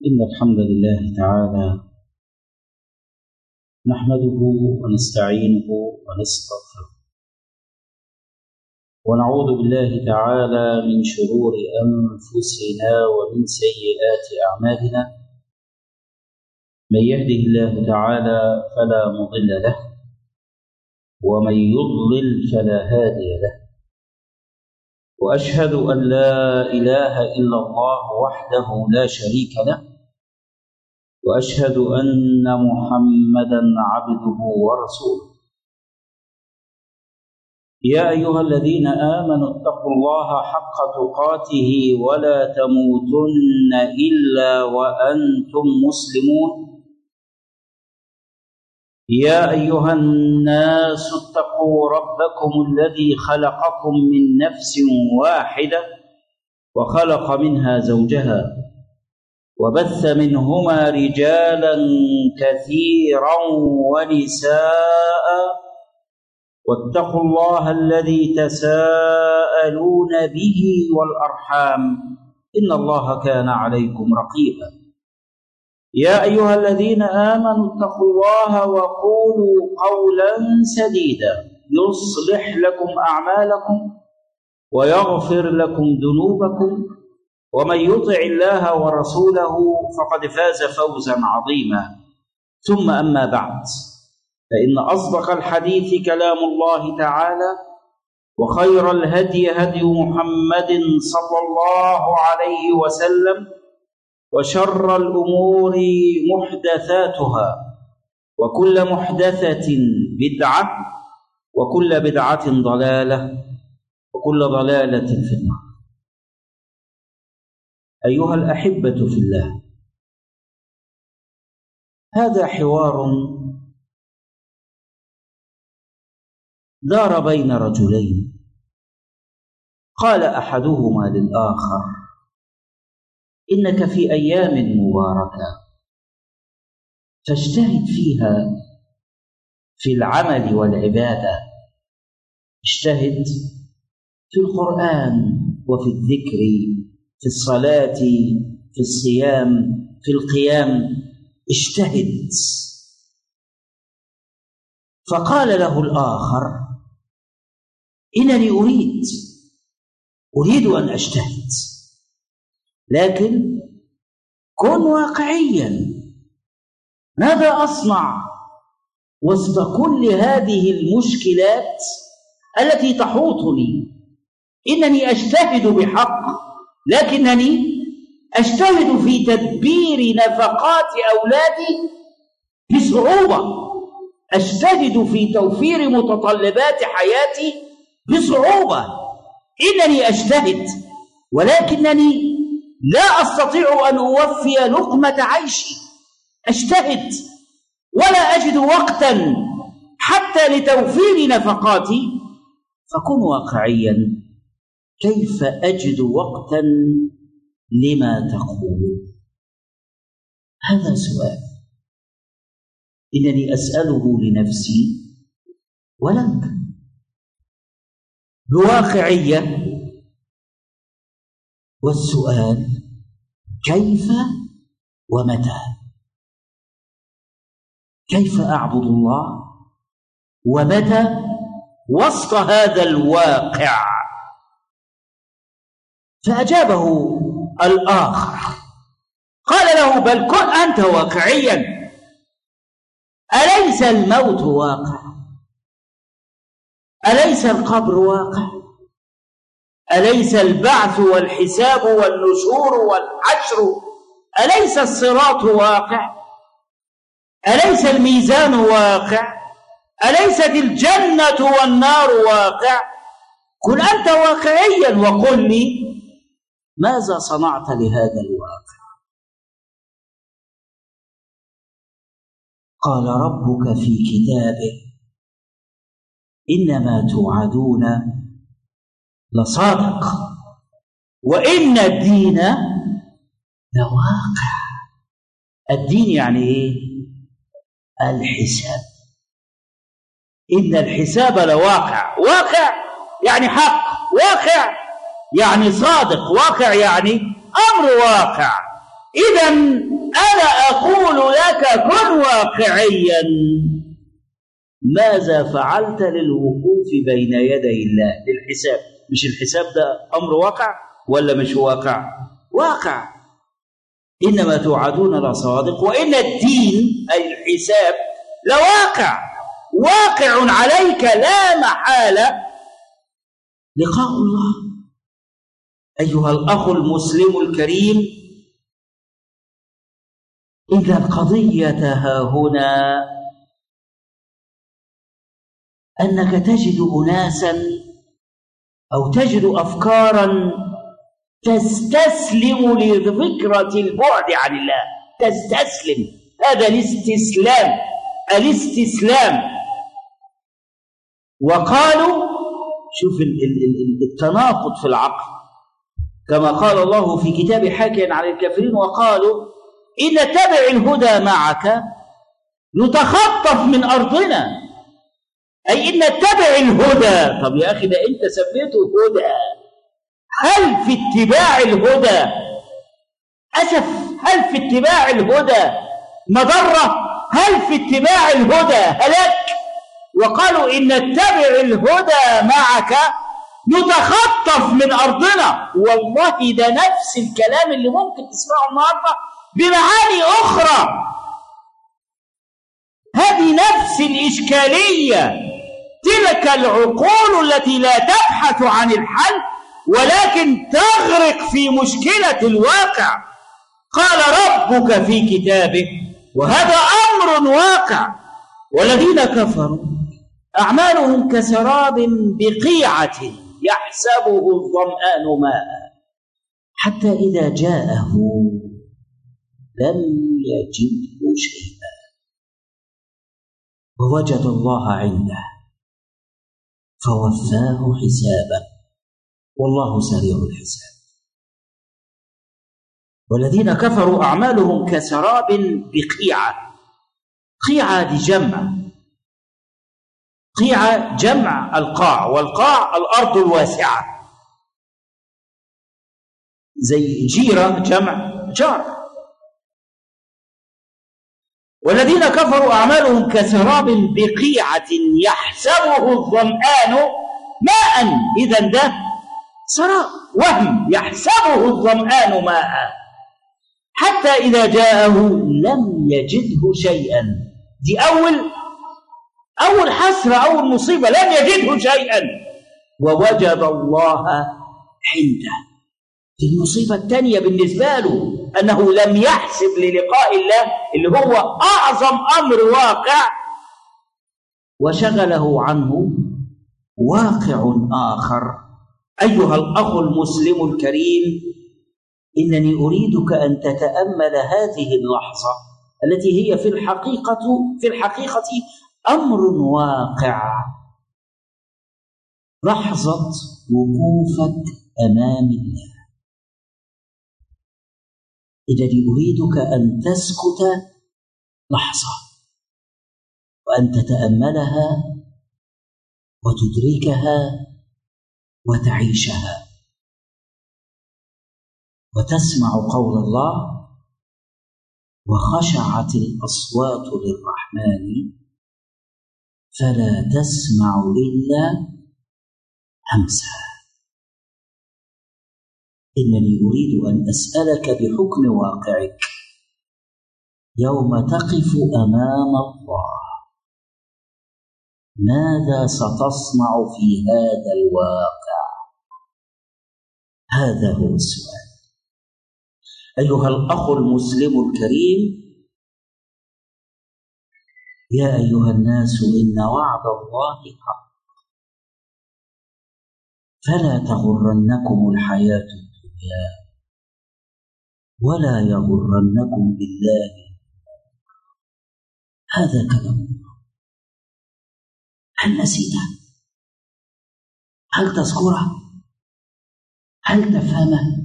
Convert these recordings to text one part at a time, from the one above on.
إن الحمد لله تعالى نحمده ونستعينه ونستغفره ونعوذ بالله تعالى من شرور أنفسنا ومن سيئات أعمالنا. من يهده الله تعالى فلا مضل له ومن يضلل فلا هادي له، وأشهد أن لا إله إلا الله وحده لا شريك له، وأشهد أن محمدًا عبده ورسوله. يا أيها الذين آمنوا اتقوا الله حق تقاته ولا تموتن إلا وأنتم مسلمون. يا أيها الناس اتقوا ربكم الذي خلقكم من نفس واحدة وخلق منها زوجها وبث منهما رجالا كثيرا ونساء، واتقوا الله الذي تساءلون به والأرحام إن الله كان عليكم رقيبا. يا أيها الذين آمنوا اتقوا الله وقولوا قولا سديدا يصلح لكم أعمالكم ويغفر لكم ذنوبكم، ومن يطع الله ورسوله فقد فاز فوزا عظيما. ثم أما بعد، فإن أصدق الحديث كلام الله تعالى، وخير الهدي هدي محمد صلى الله عليه وسلم، وشر الأمور محدثاتها، وكل محدثة بدعة، وكل بدعة ضلالة، وكل ضلالة في النار. أيها الأحبة في الله، هذا حوار دار بين رجلين. قال أحدهما للآخر: إنك في أيام مباركة فاجتهد فيها في العمل والعبادة، اجتهد في القرآن وفي الذكر، في الصلاة، في الصيام، في القيام، اجتهد. فقال له الآخر: إنني أريد أن أجتهد، لكن كن واقعيا. ماذا أصنع وسط كل هذه المشكلات التي تحوطني؟ إنني أجتهد بحق، لكنني أجتهد في تدبير نفقات أولادي بصعوبة، أجتهد في توفير متطلبات حياتي بصعوبة. إنني أجتهد، ولكنني لا أستطيع أن أوفي لقمة عيشي. أجتهد ولا أجد وقتا حتى لتوفير نفقاتي. فكن واقعيا، كيف أجد وقتا لما تقول؟ هذا سؤال إنني أسأله لنفسي ولك بواقعية. والسؤال: كيف ومتى؟ كيف أعبد الله ومتى وسط هذا الواقع؟ فأجابه الآخر، قال له: بل كن أنت واقعيا. أليس الموت واقع؟ أليس القبر واقع؟ أليس البعث والحساب والنشور والحشر؟ أليس الصراط واقع؟ أليس الميزان واقع؟ أليست الجنة والنار واقع؟ كن أنت واقعيا وقل لي ماذا صنعت لهذا الواقع؟ قال: ربك في كتابه إنما توعدون لصادق وإن الدين لواقع. الدين يعني إيه؟ الحساب. إن الحساب لواقع. واقع يعني حق، واقع يعني صادق، واقع يعني أمر واقع. إذا أنا أقول لك كن واقعيا. ماذا فعلت للوقوف بين يدي الله للحساب؟ مش الحساب ده أمر واقع ولا مش واقع؟ واقع. إنما توعدون لصادق وإن الدين أي الحساب لواقع، واقع عليك لا محالة لقاء الله. أيها الأخ المسلم الكريم، إن القضية ها هنا أنك تجد أناسا أو تجد أفكارا تستسلم لفكرة البعد عن الله، تستسلم. هذا الاستسلام. وقالوا، شوف التناقض في العقل، كما قال الله في كتاب حاكيا عن الكافرين: وقالوا إن نتبع الهدى معك نتخطف من أرضنا، أي إن نتبع الهدى. طب يا أخي ده أنت سميته هدى، هل في اتباع الهدى أسف؟ هل في اتباع الهدى مضرة؟ هل في اتباع الهدى هلاك؟ وقالوا إن نتبع الهدى معك نتخطف من أرضنا. والله ده نفس الكلام اللي ممكن تسمعه النهارده بمعاني أخرى. هذه نفس الإشكالية، تلك العقول التي لا تبحث عن الحل ولكن تغرق في مشكلة الواقع. قال ربك في كتابه، وهذا أمر واقع: والذين كفروا أعمالهم كسراب بقيعة يحسبه الظمآن ماء حتى إذا جاءه لم يجده شيئا ووجد الله عنده فوفاه حسابه والله سريع الحساب. والذين كفروا أعمالهم كسراب بقيعة. قيعة دي جمع القاع، والقاع الأرض الواسعة، زي جيرة جمع جار. والذين كفروا أعمالهم كسراب بقيعة يحسبه الظمآن ماء. إذن ده سراب، وهم، يحسبه الظمآن ماء حتى إذا جاءه لم يجده شيئا. دي أول حسرة، أول مصيبة، لم يجده شيئا ووجد الله عنده. المصيبة الثانية بالنسبة له أنه لم يحسب للقاء الله اللي هو أعظم أمر واقع، وشغله عنه واقع آخر. أيها الأخ المسلم الكريم، إنني أريدك أن تتأمل هذه اللحظة التي هي في الحقيقة أمر واقع. لحظة وقوفك أمام الله. إنني أريدك أن تسكت لحظة وأن تتأملها وتدركها وتعيشها وتسمع قول الله: وخشعت الأصوات للرحمن فلا تسمع إلا همسا. إنني أريد أن أسألك بحكم واقعك يوم تقف أمام الله، ماذا ستصنع في هذا الواقع؟ هذا هو السؤال. أيها الأخ المسلم الكريم، يا أيها الناس إن وعد الله حق فلا تغرنكم الحياة الدنيا ولا يغرنكم بالله. هذا كلام الله. هل نسيته؟ هل تذكره؟ هل تفهمه؟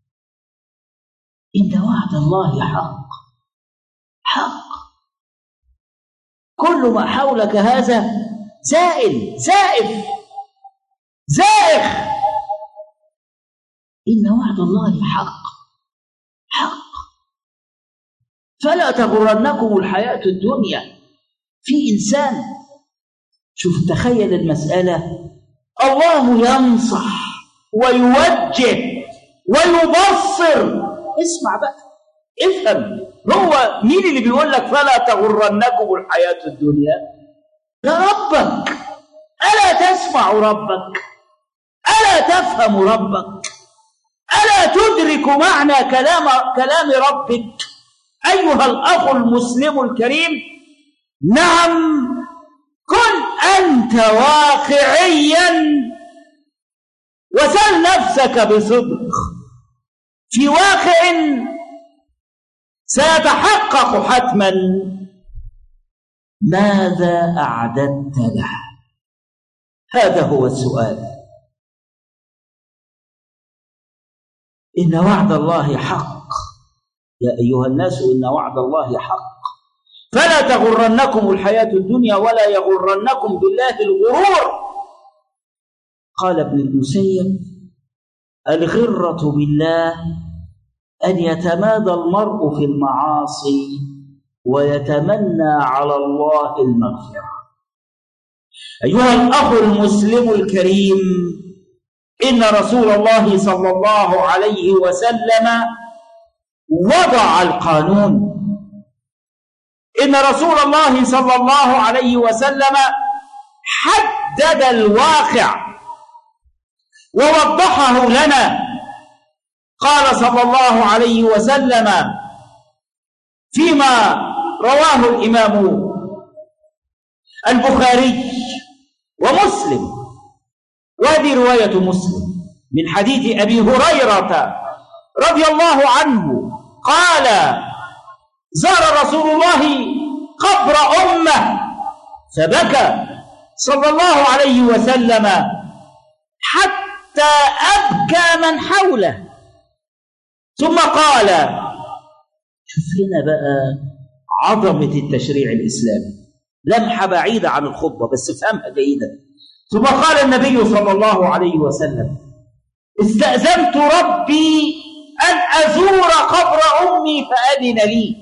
إن وعد الله حق. كل ما حولك هذا زائل، زائف، زائغ. إن وعد الله حق. فلا تغرنكم الحياة الدنيا. في إنسان، شوف تخيل المسألة، الله ينصح ويوجه ويبصر. اسمع بقى، افهم، هو مين اللي بيقول لك فلا تغرنكم الحياة الدنيا؟ ده ربك. ألا تسمع ربك؟ ألا تفهم ربك؟ ألا تدرك معنى كلام ربك أيها الأخ المسلم الكريم؟ نعم، كن أنت واقعيا وسل نفسك بصدق في واقع سيتحقق حتما. ماذا أعددت له؟ هذا هو السؤال. إن وعد الله حق يا أيها الناس، إن وعد الله حق، فلا تغرنكم الحياة الدنيا ولا يغرنكم بالله الغرور. قال ابن المسيب: الغرة بالله أن يتمادى المرء في المعاصي ويتمنى على الله المغفرة. أيها الأخ المسلم الكريم، إن رسول الله صلى الله عليه وسلم وضع القانون. إن رسول الله صلى الله عليه وسلم حدد الواقع ووضحه لنا. قال صلى الله عليه وسلم فيما رواه الإمام البخاري ومسلم، وهذه رواية مسلم من حديث أبي هريرة رضي الله عنه قال: زار رسول الله قبر أمه فبكى صلى الله عليه وسلم حتى أبكى من حوله، ثم قال، شوف هنا بقى عظمة التشريع الإسلامي، لمحة بعيدة عن الخطبة بس افهمها جيدا. ثم قال النبي صلى الله عليه وسلم: استأذنت ربي أن أزور قبر أمي فأذن لي،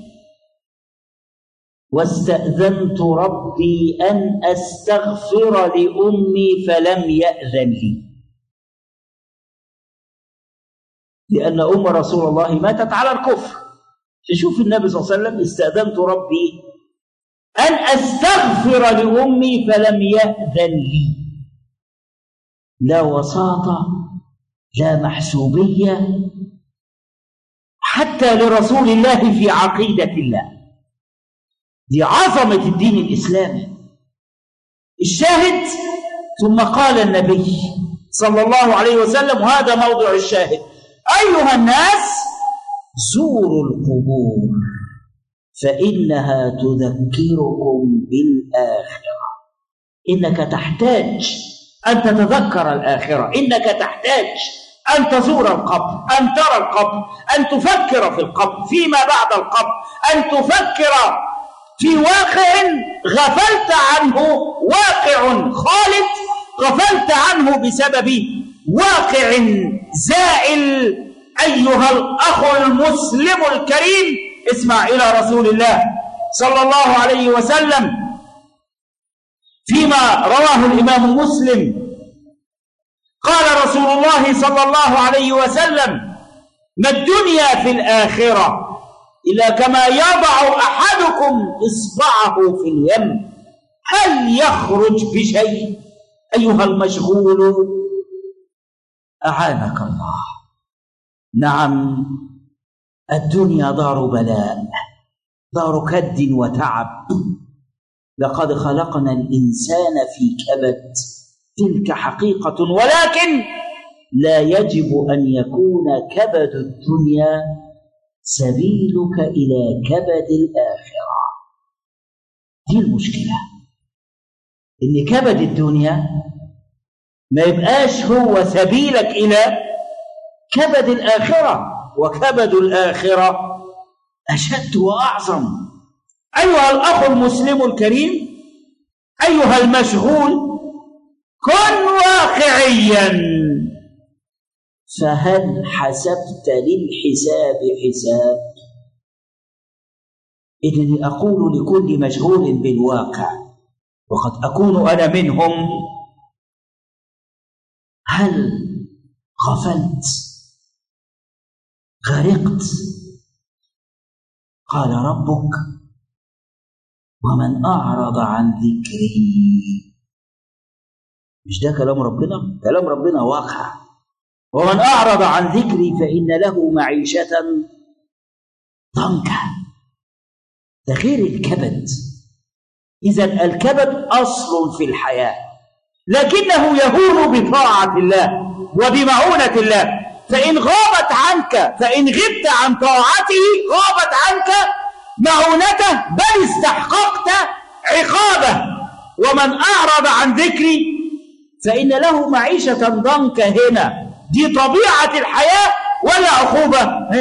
واستأذنت ربي أن أستغفر لأمي فلم يأذن لي، لأن أم رسول الله ماتت على الكفر. تشوف النبي صلى الله عليه وسلم: استأذنت ربي أن أستغفر لأمي فلم يأذن لي. لا وساطة، لا محسوبية حتى لرسول الله في عقيدة الله. دي عظمة الدين الإسلامي. الشاهد: ثم قال النبي صلى الله عليه وسلم، وهذا موضع الشاهد: أيها الناس زوروا القبور فإنها تذكركم بالآخرة. إنك تحتاج أن تتذكر الآخرة، إنك تحتاج أن تزور القبر، أن ترى القبر، أن تفكر في القبر، فيما بعد القبر، أن تفكر في واقع غفلت عنه، واقع خالد غفلت عنه بسبب واقع زائل. أيها الأخ المسلم الكريم، اسمع إلى رسول الله صلى الله عليه وسلم فيما رواه الإمام مسلم. قال رسول الله صلى الله عليه وسلم: ما الدنيا في الآخرة إلا كما يضع أحدكم إصبعه في اليم، هل يخرج بشيء؟ أيها المشغول، أعانك الله. نعم، الدنيا دار بلاء، دار كد وتعب. لقد خلقنا الإنسان في كبد، تلك حقيقة، ولكن لا يجب أن يكون كبد الدنيا سبيلك إلى كبد الآخرة. دي المشكلة، إن كبد الدنيا ما يبقاش هو سبيلك إلى كبد الآخرة، وكبد الآخرة أشد وأعظم. أيها الأخ المسلم الكريم، أيها المشغول، كن واقعيا. فهل حسبت للحساب حساب؟ إنني أقول لكل مشغول بالواقع وقد أكون أنا منهم: هل غفلت؟ غرقت؟ قال ربك: ومن أعرض عن ذكري. مش ده كلام ربنا؟ كلام ربنا واقع. ومن أعرض عن ذكري فإن له معيشة ضنكا. ده غير الكبد. إذن الكبد أصل في الحياة، لكنه يهون بطاعة الله وبمعونة الله. فإن غابت عنك، فإن غبت عن طاعته غابت عنك معونته، بل استحققت عقابه. ومن أعرض عن ذكري فإن له معيشة ضنكا. هنا دي طبيعة الحياة ولا عقوبة؟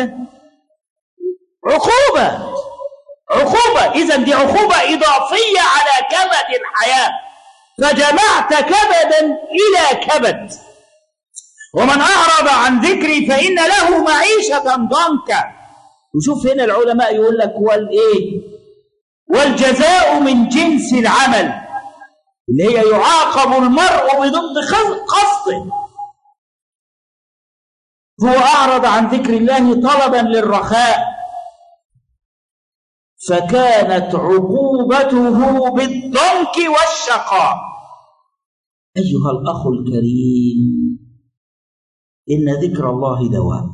عقوبة. إذن دي عقوبة إضافية على كبد الحياة، فجمعت كبدا إلى كبد. ومن أعرض عن ذكري فإن له معيشة ضنكا. وشوف هنا العلماء يقول لك والجزاء من جنس العمل، اللي هي يعاقب المرء بضد قصده. هو أعرض عن ذكر الله طلبا للرخاء، فكانت عقوبته بالضنك والشقاء. أيها الأخ الكريم، إن ذكر الله دواء،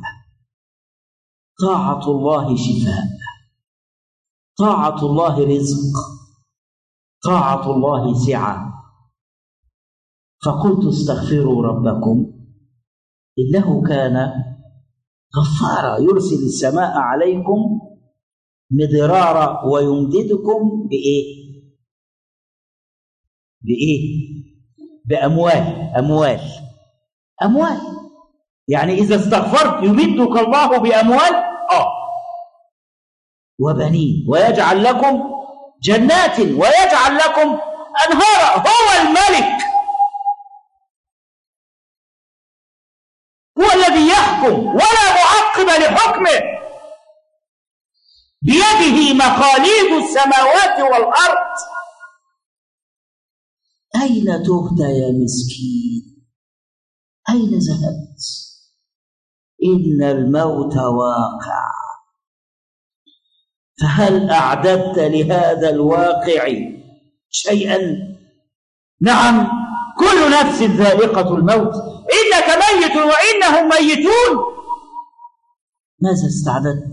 طاعة الله شفاء، طاعة الله رزق، طاعة الله سعة. فقلت: استغفروا ربكم إنه كان غفارا يرسل السماء عليكم مدرارا ويمددكم بأموال. يعني إذا استغفرت يمدك الله بأموال وبنين، ويجعل لكم جنات ويجعل لكم أنهارا. هو الملك، هو الذي يحكم ولا معقب لحكمه، بيده مقاليد السماوات والأرض. أين تهت يا مسكين؟ أين ذهبت؟ إن الموت واقع، فهل أعددت لهذا الواقع شيئا؟ نعم، كل نفس ذائقة الموت، إنك ميت وإنهم ميتون. ماذا استعددت؟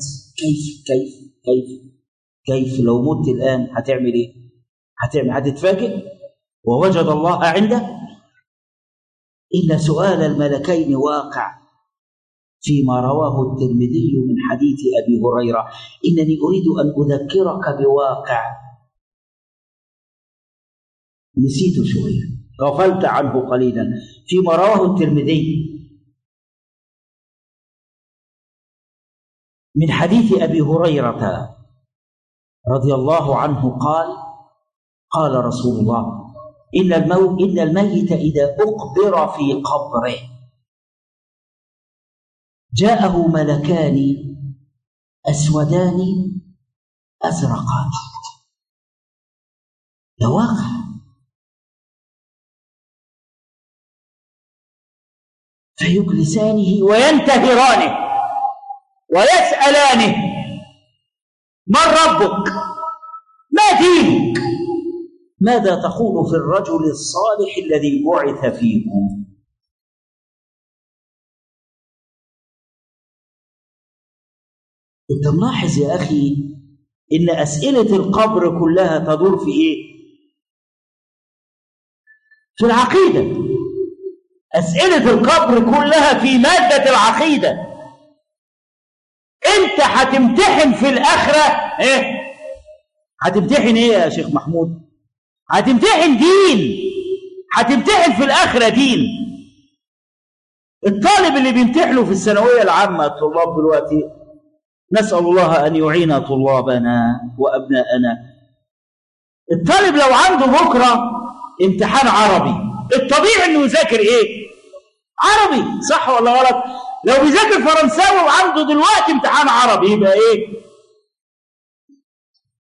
كيف لو مت الآن هتعمل إيه؟ هتتفاجئ ووجد الله عنده؟ إن سؤال الملكين واقع، فيما رواه الترمذي من حديث أبي هريرة. إنني أريد أن أذكرك بواقع نسيت شوية، غفلت عنه قليلا، فيما رواه الترمذي من حديث أبي هريرة رضي الله عنه قال رسول الله: إن الميت إذا أقبر في قبره جاءه ملكان أسودان أزرقان. ده واقع. فيجلسانه وينتهرانه ويسألانه: من ربك؟ ما دينك؟ ماذا تقول في الرجل الصالح الذي بعث فيكم؟ انت ملاحظ يا أخي إن أسئلة القبر كلها تدور في إيه؟ في العقيدة. أسئلة القبر كلها في مادة العقيدة. أنت هتمتحن في الآخرة إيه؟ هتمتحن إيه يا شيخ محمود؟ هتمتحن دين، هتمتحن في الآخرة دين. الطالب اللي بيمتحنوا في الثانوية العامة، الطلاب دلوقتي، نسأل الله أن يعين طلابنا وأبناءنا. الطالب لو عنده بكرة امتحان عربي، الطبيعي أنه يذاكر إيه؟ عربي، صح ولا غلط؟ لو بيذاكر فرنساوي وعنده دلوقتي امتحان عربي يبقى إيه؟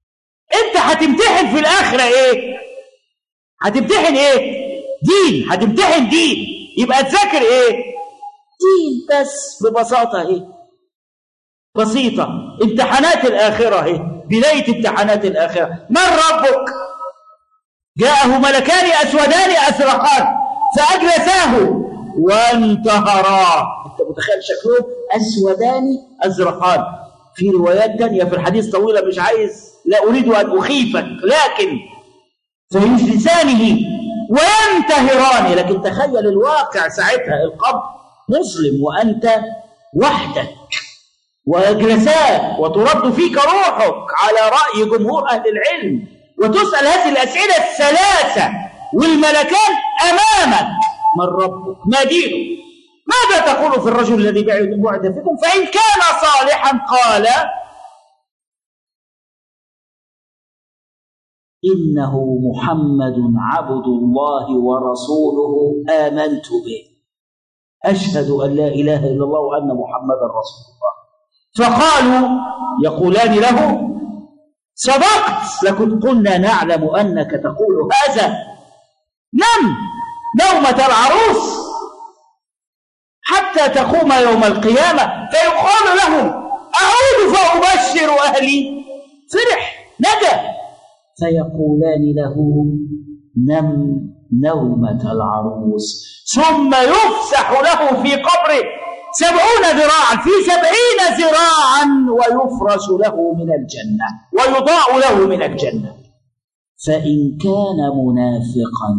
هتمتحن في الآخرة إيه؟ هتمتحن إيه؟ دين. هتمتحن دين، يبقى تذاكر إيه؟ دين بس، ببساطة إيه؟ بسيطة. امتحانات الآخرة إيه؟ بداية امتحانات الآخرة. من ربك؟ جاءه ملكان أسودان أزرقان فأجلساه وانتهراه. أنت متخيل شكلهم؟ أسودان أزرقان. في روايات تانية في الحديث طويلة، مش عايز، لا أريد أن أخيفك، لكن فيجلسانه وينتهران. لكن تخيل الواقع ساعتها، القبر مسلم وأنت وحدك، ويجلسان وترد فيك روحك على رأي جمهور أهل العلم، وتسأل هذه الأسئلة الثلاثة والملكان أمامك: من ربك؟ ما دينك؟ ماذا تقول في الرجل الذي بعث فيكم؟ فإن كان صالحا قال: إنه محمد عبد الله ورسوله آمنت به، أشهد أن لا إله إلا الله وأن محمدا رسول الله. فقالوا يقولان له: صدقت، لقد قلنا نعلم أنك تقول هذا. نم نومة العروس حتى تقوم يوم القيامة. فيقال لهم: أعود فأبشر أهلي. فرح نجا. فيقولان له: نم نومة العروس. ثم يفسح له في قبره 70 ذراعا في 70 ذراعا، ويفرش له من الجنة ويضاء له من الجنة. فإن كان منافقا،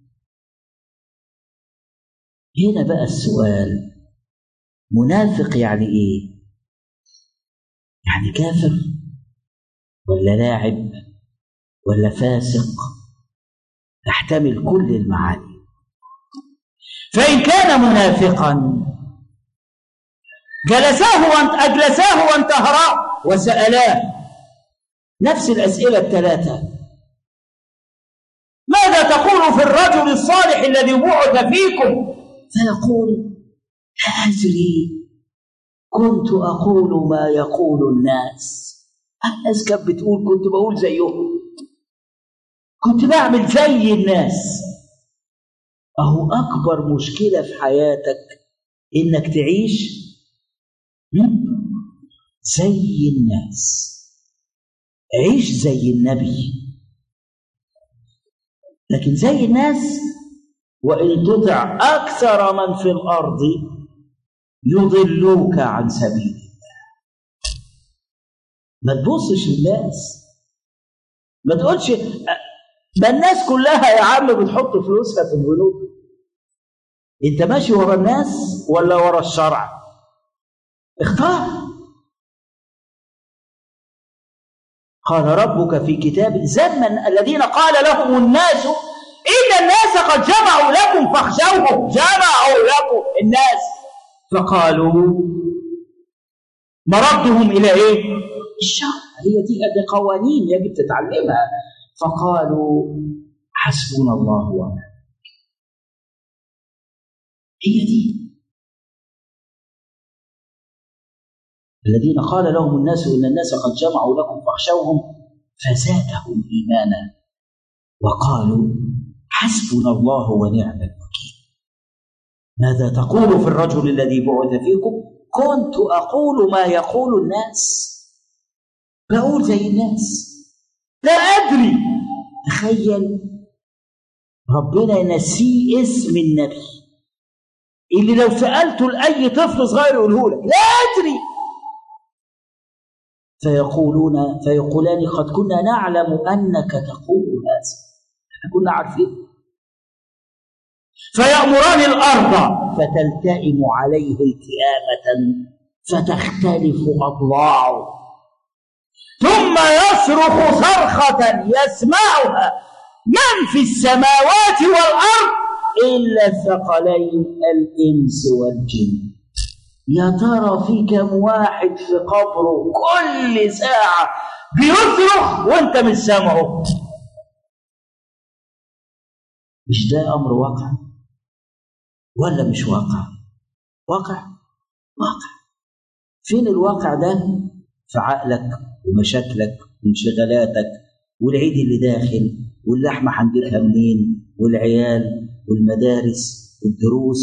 هنا بقى السؤال: منافق يعني إيه؟ يعني كافر ولا لاعب ولا فاسق؟ تحتمل كل المعاني. فإن كان منافقا أجلساه وانتهراه وسألاه نفس الأسئلة الثلاثة: ماذا تقول في الرجل الصالح الذي بعث فيكم؟ فيقول: لا أدري، كنت أقول ما يقول الناس. الناس كانت بتقول، كنت بقول زيهم، كنت بعمل زي الناس. أهو أكبر مشكلة في حياتك إنك تعيش زي الناس. عيش زي النبي. لكن زي الناس، وإن تطع أكثر من في الأرض يضلوك عن سبيل الله. ما تبصش للناس، ما تقولش ما الناس كلها يا عم بتحط فلوسها في البنوك. انت ماشي ورا الناس ولا ورا الشرع؟ اختار. قال ربك في كتاب: زمن الذين قال لهم الناس إن الناس قد جمعوا لكم فاخشوهم. جمعوا لكم الناس، فقالوا مردهم إلى إيه؟ الشرع. هي دي قوانين يجب تتعلمها. فقالوا حسبنا الله ونعم. هي دي الذين قال لهم الناس إن الناس قد جمعوا لكم فاخشوهم فزادهم إيمانا وقالوا حسبنا الله ونعم الوكيل. ماذا تقول في الرجل الذي بعث فيكم؟ كنت أقول ما يقول الناس، بقول زي الناس، لا أدري. تخيل ربنا نسي اسم النبي اللي لو سألته لأي طفل صغير يقوله لك لا أدري. فيقولان قد كنا نعلم أنك تقول هذا، احنا كنا عارفين. فيأمران الأرض فتلتئم عليه التئامة فتختلف أضلاعه، ثم يصرخ صرخة يسمعها من في السماوات والأرض إلا الثقلين الإنس والجن. يا ترى في كم واحد في قبره كل ساعة بيصرخ وانت مش سامعه؟ مش ده أمر واقع ولا مش واقع؟ واقع. فين الواقع ده؟ في عقلك ومشاكلك وانشغالاتك والعيد اللي داخل، واللحمة هنجيبها منين، والعيال والمدارس والدروس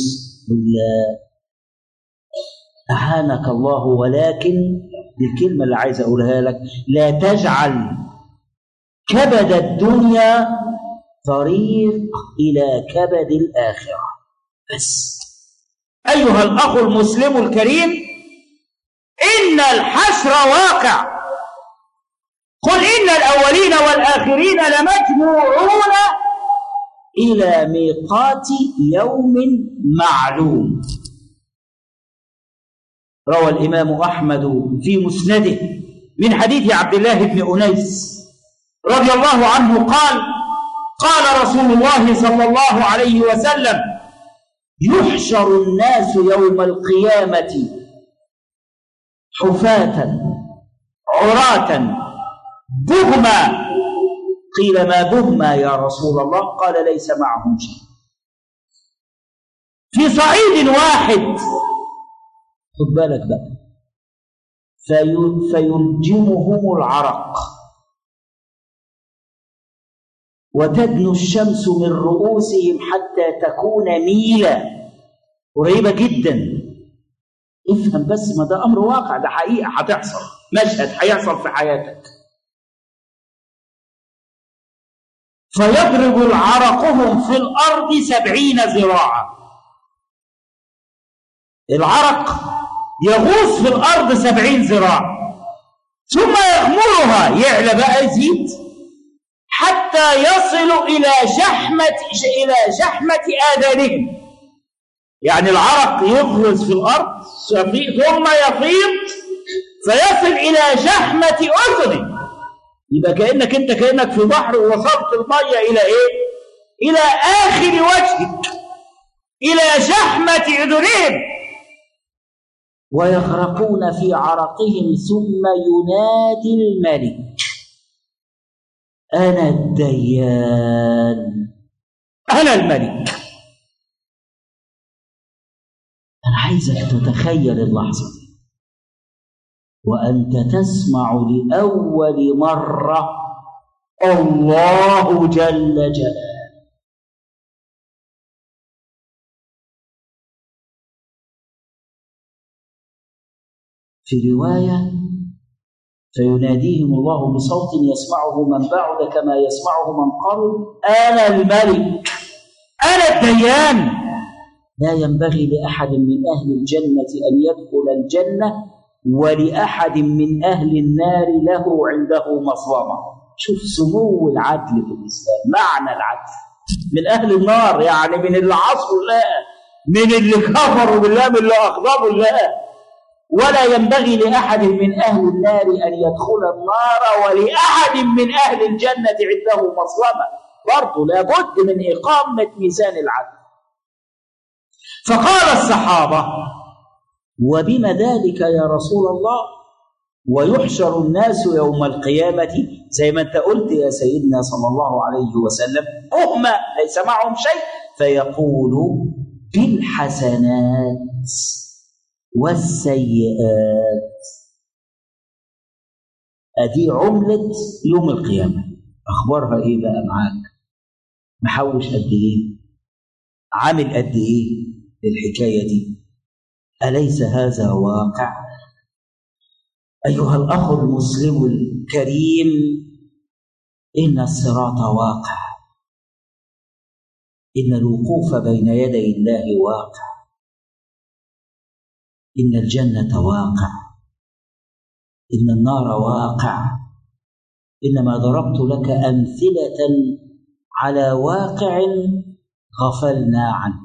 أعانك الله. ولكن دي الكلمة اللي عايز أقولها لك، لا تجعل كبد الدنيا طريق إلى كبد الآخرة. بس أيها الأخ المسلم الكريم، إن الحشر واقع. قل إن الأولين والآخرين لمجموعون إلى ميقات يوم معلوم. روى الإمام أحمد في مسنده من حديث عبد الله بن أنيس رضي الله عنه قال: قال رسول الله صلى الله عليه وسلم: يحشر الناس يوم القيامة حفاة عراة بهما. قيل: ما بهما يا رسول الله؟ قال: ليس معهم شيء. في صعيد واحد، خد بالك بقى، فيلجمهم العرق وتدنو الشمس من رؤوسهم حتى تكون ميلا، قريبة جدا. افهم بس، ما ده أمر واقع، ده حقيقة هتحصل، مشهد هيحصل في حياتك. فيضرب العرقهم في الأرض 70 ذراعا. العرق يغوص في الأرض 70 ذراع، ثم يغمرها، يعلى بقى، يزيد حتى يصل إلى شحمة آذانهم. يعني العرق يغرز في الأرض ثم يفيض فيصل إلى شحمة أذنه. يبقى كأنك في بحر ووصلت المية إلى إيه؟ إلى آخر وجهك، إلى شحمة أذنهم، ويغرقون في عرقهم. ثم ينادي الملك: أنا الديان، أنا الملك. أنا عايزك تتخيل اللحظة دي وأنت تسمع لأول مرة الله جل جلاله. في رواية: فيناديهم الله بصوت يسمعه من بعد كما يسمعه من قرب: أنا الملك، أنا الديان. لا ينبغي لأحد من أهل الجنة أن يدخل الجنة، ولأحد من أهل النار له عنده مظلمة. شوف سمو العدل في الإسلام، معنى العدل. من أهل النار يعني من اللي عصوا الله، من اللي كفروا بالله، من اللي أغضبوا الله. ولا ينبغي لأحد من أهل النار أن يدخل النار، ولأحد من أهل الجنة عنده مظلمة. برضه لابد من إقامة ميزان العدل. فقال الصحابة: وبما ذلك يا رسول الله؟ ويحشر الناس يوم القيامة زي ما انت قلت يا سيدنا صلى الله عليه وسلم، هم ليس معهم شيء، فيقول: بالحسنات والسيئات. أدي عملة يوم القيامة. أخبارها إيه بقى معاك؟ محوش قد إيه؟ عامل قد إيه الحكاية دي؟ أليس هذا واقع؟ أيها الأخ المسلم الكريم، إن الصراط واقع، إن الوقوف بين يدي الله واقع، إن الجنة واقع، إن النار واقع. إنما ضربت لك أمثلة على واقع غفلنا عنه.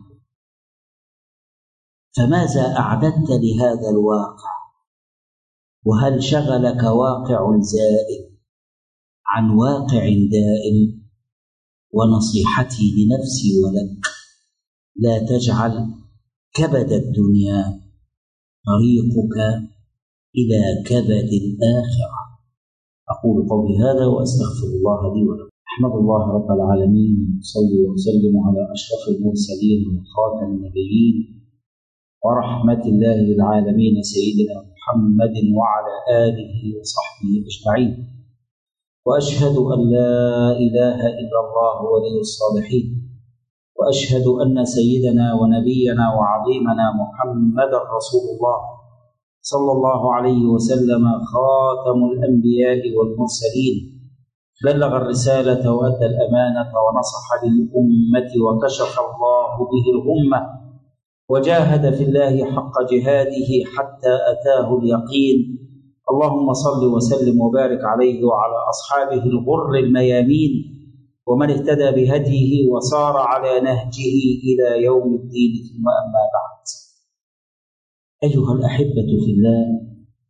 فماذا أعددت لهذا الواقع؟ وهل شغلك واقع زائد عن واقع دائم؟ ونصيحتي لنفسي ولك: لا تجعل كبد الدنيا طريقك إلى كبد الآخرة. أقول قولي هذا وأستغفر الله لي ولكم. أحمد الله رب العالمين، صلى وسلم على أشرف المرسلين وخاتم النبيين ورحمة الله للعالمين سيدنا محمد وعلى آله وصحبه أجمعين. وأشهد أن لا إله إلا الله ولي الصالحين، وأشهد أن سيدنا ونبينا وعظيمنا محمدا رسول الله صلى الله عليه وسلم خاتم الأنبياء والمرسلين، بلغ الرسالة وأدى الأمانة ونصح للأمة وكشف الله به الأمة، وجاهد في الله حق جهاده حتى أتاه اليقين. اللهم صل وسلم وبارك عليه وعلى أصحابه الغر الميامين ومن اهتدى بهديه وسار على نهجه إلى يوم الدين، ثم أما بعد. أيها الأحبة في الله،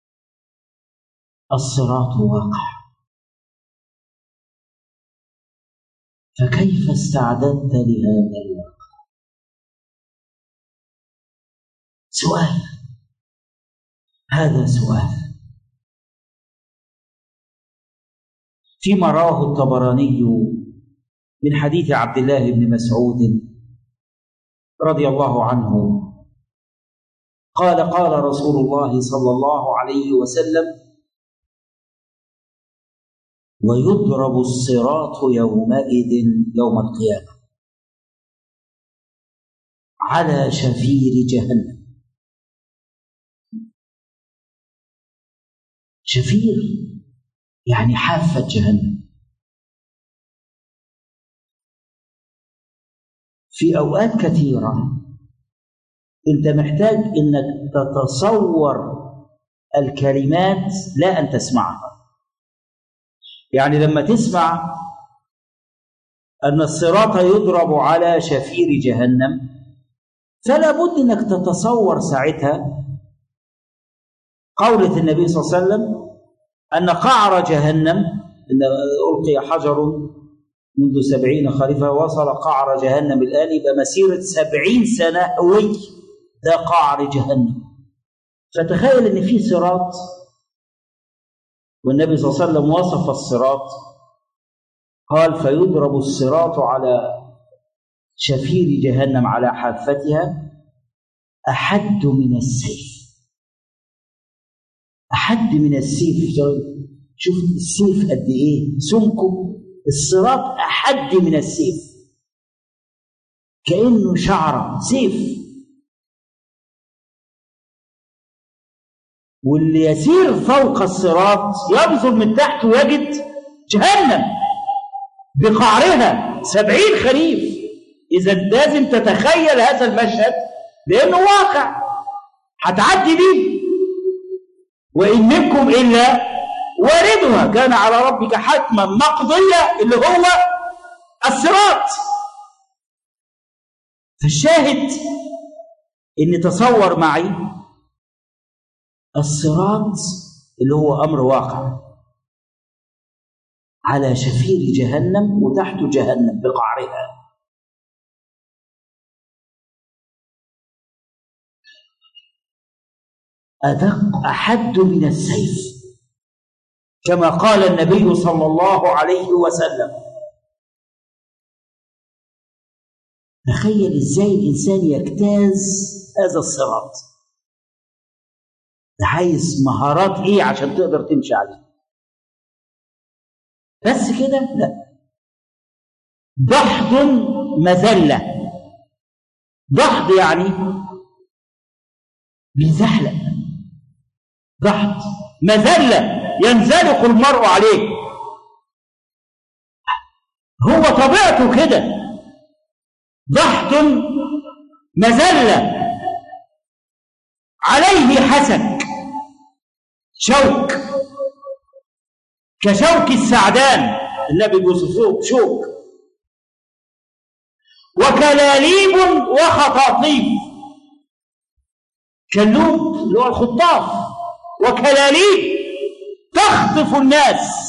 الصراط واقع، فكيف استعددت لهذا الواقع؟ سؤال، هذا سؤال. فيما رواه الطبراني من حديث عبد الله بن مسعود رضي الله عنه قال: قال رسول الله صلى الله عليه وسلم: ويضرب الصراط يومئذ يوم القيامة على شفير جهنم. شفير يعني حافة جهنم. في أوقات كثيرة أنت محتاج أنك تتصور الكلمات لا أن تسمعها. يعني لما تسمع أن الصراط يضرب على شفير جهنم، فلا بد أنك تتصور ساعتها قولة النبي صلى الله عليه وسلم أن قعر جهنم، إن ألقي حجر منذ 70 خريفا وصل قعر جهنم الآن، يبقى مسيرة 70 سنة هوي ده قعر جهنم. فتخيل أن في صراط، والنبي صلى الله عليه وسلم وصف الصراط قال: فيضرب الصراط على شفير جهنم على حافتها أحد من السيف. أحد من السيف. شوف السيف قد إيه سمكه، الصراط أحد من السيف، كأنه شعرة سيف. واللي يسير فوق الصراط ينظر من تحت ويجد جهنم بقعرها 70 خريف. إذا لازم تتخيل هذا المشهد لأنه واقع هتعدي بيه. وإن منكم إلا واردها كان على ربك حتما مقضية، اللي هو الصراط. فالشاهد إن تصور معي الصراط اللي هو أمر واقع على شفير جهنم وتحت جهنم بقعرها. أدق أحد من السيف، كما قال النبي صلى الله عليه وسلم. تخيل إزاي الإنسان يجتاز هذا الصراط. ده عايز مهارات إيه عشان تقدر تمشي عليه؟ بس كده؟ لا، دحض مذلة. دحض يعني بيزحلق، دحض مذلة ينزلق المرء عليه. هو طبيعته كده، دحض مذلة عليه حسك، شوك كشوك السعدان، النبي بيوصفه شوك، وكلاليب وخطاطيف. كلوب اللي هو الخطاف، وكلاليب تخطف الناس.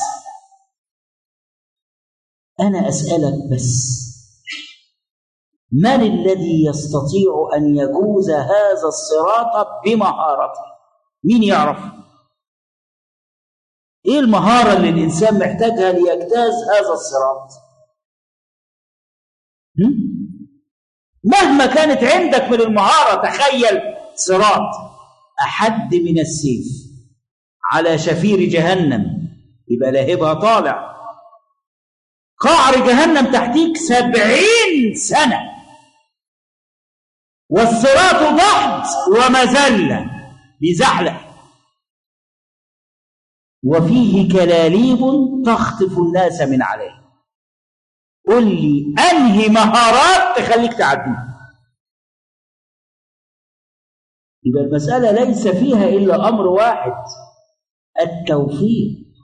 أنا أسألك بس، من الذي يستطيع أن يجوز هذا الصراط بمهارته؟ مين يعرف؟ إيه المهارة اللي الإنسان محتاجها ليجتاز هذا الصراط؟ مهما كانت عندك من المهارة، تخيل صراط أحد من السيف على شفير جهنم يبقى لهبها طالع. قعر جهنم تحتيك 70 سنة، والصراط ضحض ومذلة بزحلق، وفيه كلاليب تخطف الناس من عليه. قل لي أنهي مهارات تخليك تعديها؟ يبقى المسألة ليس فيها إلا أمر واحد، التوفيق،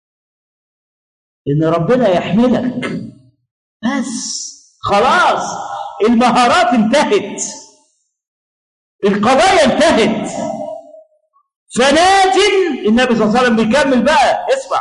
إن ربنا يحملك بس. خلاص المهارات انتهت، القضايا انتهت. فناج، النبي صلى الله عليه وسلم بيكمل بقى، اسمع.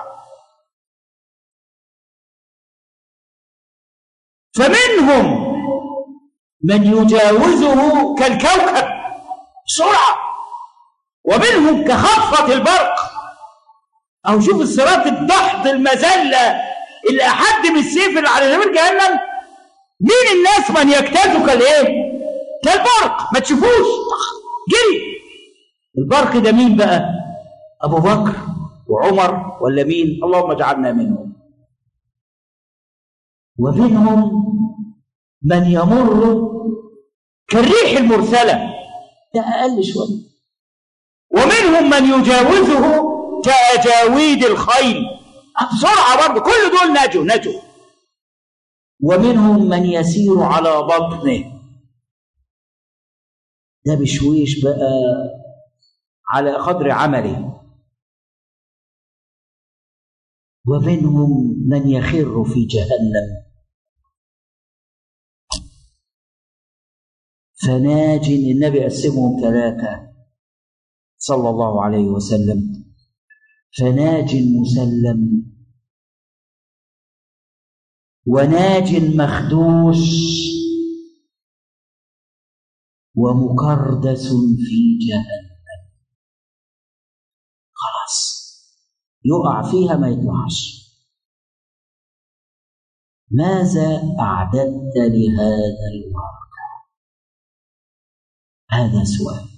فمنهم من يجاوزه كالكوكب بسرعة، ومنهم كخطفة البرق. أو شوف الصراط الضحض المذلة اللي أحد من السيف اللي على جبل جهنم. مين الناس من يجتازه كالإيه؟ كالبرق، ما تشوفوش جري. البرق ده مين بقى؟ أبو بكر وعمر ولا مين؟ اللهم اجعلنا منهم. ومنهم من يمر كالريح المرسلة، ده أقل شوية. ومنهم من يجاوزه كأجاويد الخيل، بسرعة برضه. كل دول نجوا. ومنهم من يسير على بطنه، ده بشويش بقى على قدر عمله. ومنهم من يخر في جهنم. فناج، النبي قسمهم 3 صلى الله عليه وسلم: فناج مسلم، وناج مخدوش، ومكردس في جهنم. خلاص يقع فيها ما يطلعش. ماذا أعددت لهذا الواقع؟ هذا سؤال.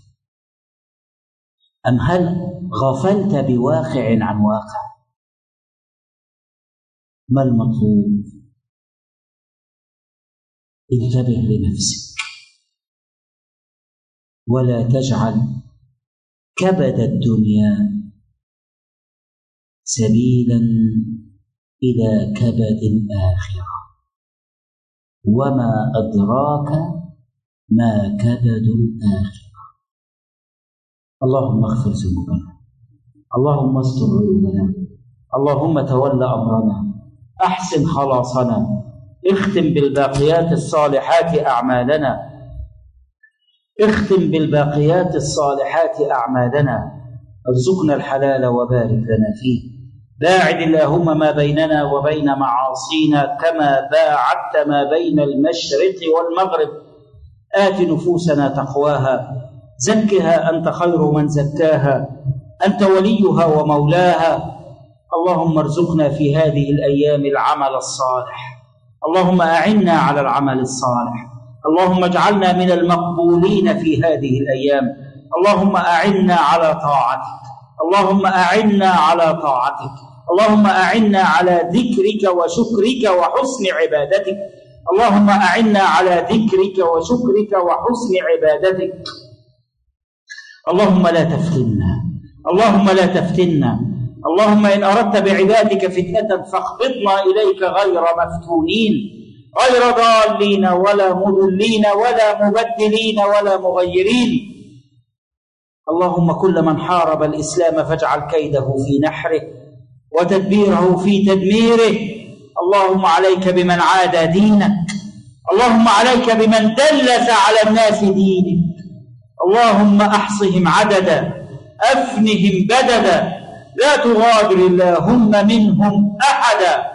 أم هل غفلت بواقع عن واقع؟ ما المطلوب؟ انتبه لنفسك، ولا تجعل كبد الدنيا سبيلا إلى كبد الآخرة. وما أدراك ما كبد الآخرة. اللهم اغفر ذنوبنا، اللهم استر عيوبنا، اللهم تول أمرنا، أحسن خلاصنا، اختم بالباقيات الصالحات أعمالنا، اختم بالباقيات الصالحات أعمالنا، ارزقنا الحلال وبارك لنا فيه. باعد اللهم ما بيننا وبين معاصينا كما باعدت ما بين المشرق والمغرب. آت نفوسنا تقواها، زكها أنت خير من زكاها، أنت وليها ومولاها. اللهم ارزقنا في هذه الأيام العمل الصالح، اللهم أعنا على العمل الصالح، اللهم اجعلنا من المقبولين في هذه الأيام. اللهم أعنا على طاعتك، اللهم أعنا على طاعتك، اللهم أعنا على ذكرك وشكرك وحسن عبادتك، اللهم أعنا على ذكرك وشكرك وحسن عبادتك. اللهم لا تفتنا، اللهم لا تفتنا، اللهم إن أردت بعبادك فتنة فاقبضنا إليك غير مفتونين، غير ضالين ولا مضلين ولا مبدلين ولا مغيرين. اللهم كل من حارب الإسلام فاجعل كيده في نحره وتدبيره في تدميره. اللهم عليك بمن عادى دينك، اللهم عليك بمن دلس على الناس دينك. اللهم أحصهم عددا، أفنهم بددا، لا تغادر اللهم منهم أحدا.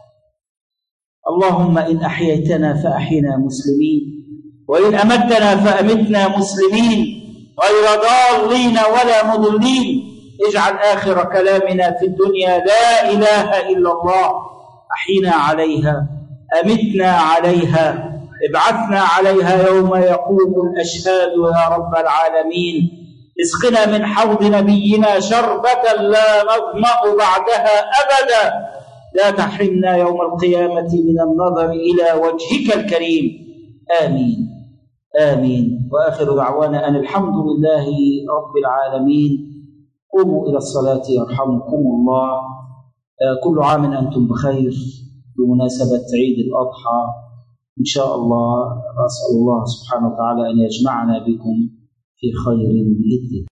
اللهم إن أحييتنا فأحينا مسلمين، وإن أمتنا فأمتنا مسلمين، غير ضالين ولا مضلين. اجعل آخر كلامنا في الدنيا لا إله إلا الله. أحينا عليها، أمتنا عليها، ابعثنا عليها يوم يقوم الأشهاد يا رب العالمين. اسقنا من حوض نبينا شربة لا نظمأ بعدها أبدا، لا تحرمنا يوم القيامة من النظر إلى وجهك الكريم. آمين آمين. وآخر دعوانا أن الحمد لله رب العالمين. قوموا إلى الصلاة يرحمكم الله. كل عام أنتم بخير بمناسبة عيد الأضحى إن شاء الله. أسأل الله سبحانه وتعالى أن يجمعنا بكم في خير بإذنه.